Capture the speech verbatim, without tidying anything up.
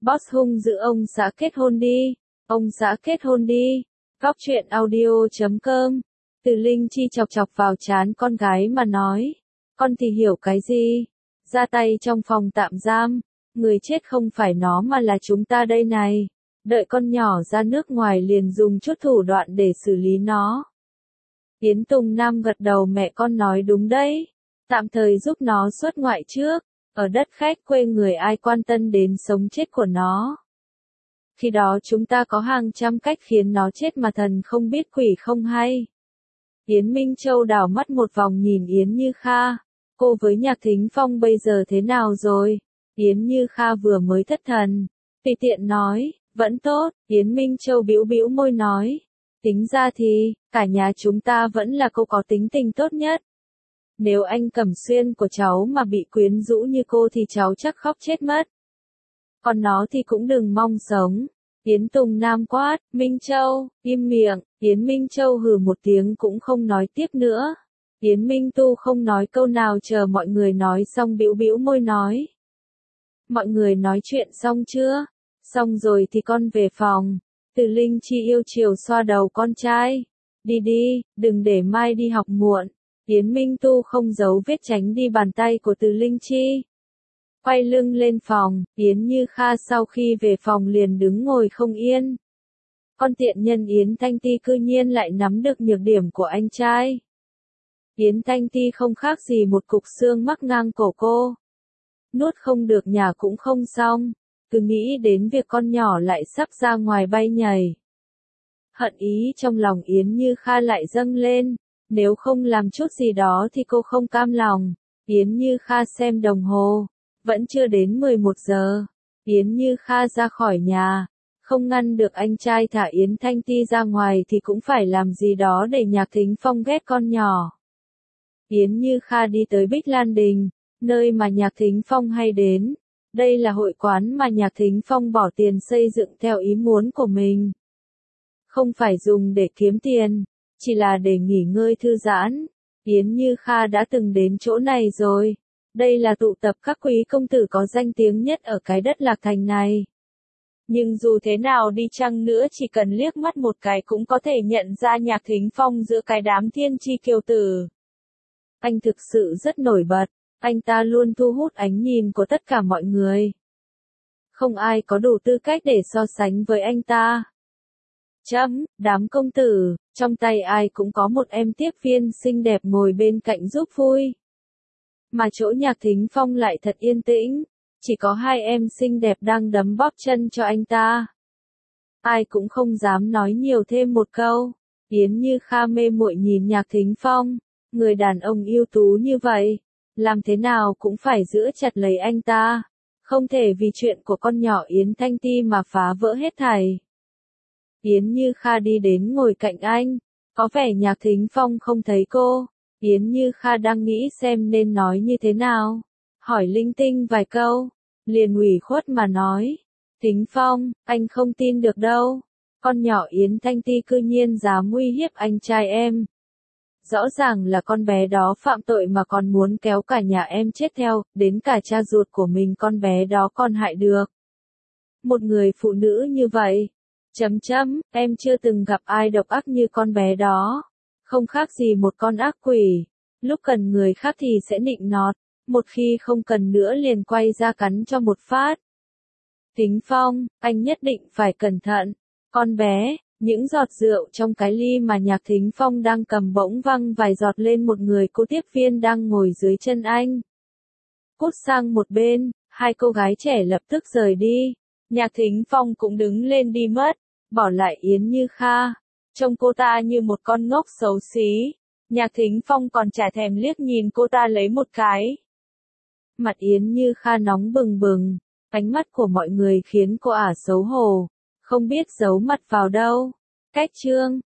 Boss hung dữ ông xã kết hôn đi, ông xã kết hôn đi. Góc truyện audio chấm com. Từ Linh Chi chọc chọc vào trán con gái mà nói, con thì hiểu cái gì? Ra tay trong phòng tạm giam, người chết không phải nó mà là chúng ta đây này. Đợi con nhỏ ra nước ngoài liền dùng chút thủ đoạn để xử lý nó. Yến Tùng Nam gật đầu, mẹ con nói đúng đấy. Tạm thời giúp nó xuất ngoại trước, ở đất khách quê người ai quan tâm đến sống chết của nó. Khi đó chúng ta có hàng trăm cách khiến nó chết mà thần không biết quỷ không hay. Yến Minh Châu đảo mắt một vòng nhìn Yến Như Kha. Cô với Nhạc Thính Phong bây giờ thế nào rồi? Yến Như Kha vừa mới thất thần. Tùy tiện nói, vẫn tốt. Yến Minh Châu bĩu bĩu môi nói. Tính ra thì, cả nhà chúng ta vẫn là cô có tính tình tốt nhất. Nếu anh Cẩm Xuyên của cháu mà bị quyến rũ như cô thì cháu chắc khóc chết mất. Còn nó thì cũng đừng mong sống. Yến Tùng Nam quát, Minh Châu, im miệng. Yến Minh Châu hừ một tiếng cũng không nói tiếp nữa. Yến Minh Tu không nói câu nào, chờ mọi người nói xong bĩu bĩu môi nói. Mọi người nói chuyện xong chưa? Xong rồi thì con về phòng. Từ Linh Chi yêu chiều xoa đầu con trai. Đi đi, đừng để mai đi học muộn. Yến Minh Tu không giấu vết tránh đi bàn tay của Từ Linh Chi. Quay lưng lên phòng, Yến Như Kha sau khi về phòng liền đứng ngồi không yên. Con tiện nhân Yến Thanh Ti cư nhiên lại nắm được nhược điểm của anh trai. Yến Thanh Ti không khác gì một cục xương mắc ngang cổ cô. Nuốt không được nhả cũng không xong, cứ nghĩ đến việc con nhỏ lại sắp ra ngoài bay nhảy. Hận ý trong lòng Yến Như Kha lại dâng lên, nếu không làm chút gì đó thì cô không cam lòng. Yến Như Kha xem đồng hồ, vẫn chưa đến mười một giờ. Yến Như Kha ra khỏi nhà, không ngăn được anh trai thả Yến Thanh Ti ra ngoài thì cũng phải làm gì đó để Nhạc Thính Phong ghét con nhỏ. Yến Như Kha đi tới Bích Lan Đình, nơi mà Nhạc Thính Phong hay đến. Đây là hội quán mà Nhạc Thính Phong bỏ tiền xây dựng theo ý muốn của mình. Không phải dùng để kiếm tiền, chỉ là để nghỉ ngơi thư giãn. Yến Như Kha đã từng đến chỗ này rồi. Đây là tụ tập các quý công tử có danh tiếng nhất ở cái đất Lạc Thành này. Nhưng dù thế nào đi chăng nữa, chỉ cần liếc mắt một cái cũng có thể nhận ra Nhạc Thính Phong giữa cái đám thiên chi kiêu tử. Anh thực sự rất nổi bật, anh ta luôn thu hút ánh nhìn của tất cả mọi người. Không ai có đủ tư cách để so sánh với anh ta. Chấm, đám công tử, trong tay ai cũng có một em tiếp viên xinh đẹp ngồi bên cạnh giúp vui. Mà chỗ Nhạc Thính Phong lại thật yên tĩnh, chỉ có hai em xinh đẹp đang đấm bóp chân cho anh ta. Ai cũng không dám nói nhiều thêm một câu. Yến Như Kha mê muội nhìn Nhạc Thính Phong, người đàn ông ưu tú như vậy, làm thế nào cũng phải giữ chặt lấy anh ta, không thể vì chuyện của con nhỏ Yến Thanh Ti mà phá vỡ hết thảy. Yến Như Kha đi đến ngồi cạnh anh, có vẻ Nhạc Thính Phong không thấy cô. Yến Như Kha đang nghĩ xem nên nói như thế nào, hỏi linh tinh vài câu, liền ủy khuất mà nói, Thính Phong, anh không tin được đâu, con nhỏ Yến Thanh Ti cư nhiên dám uy hiếp anh trai em. Rõ ràng là con bé đó phạm tội mà còn muốn kéo cả nhà em chết theo, đến cả cha ruột của mình con bé đó còn hại được. Một người phụ nữ như vậy, chấm chấm, em chưa từng gặp ai độc ác như con bé đó. Không khác gì một con ác quỷ, lúc cần người khác thì sẽ nịnh nọt, một khi không cần nữa liền quay ra cắn cho một phát. Thính Phong, anh nhất định phải cẩn thận, con bé, những giọt rượu trong cái ly mà Nhạc Thính Phong đang cầm bỗng văng vài giọt lên một người cô tiếp viên đang ngồi dưới chân anh. Cút sang một bên, hai cô gái trẻ lập tức rời đi, Nhạc Thính Phong cũng đứng lên đi mất, bỏ lại Yến Như Kha. Trông cô ta như một con ngốc xấu xí. Nhạc Thính Phong còn chả thèm liếc nhìn cô ta lấy một cái. Mặt Yến Như Kha nóng bừng bừng, ánh mắt của mọi người khiến cô ả xấu hổ, không biết giấu mặt vào đâu. Cách chương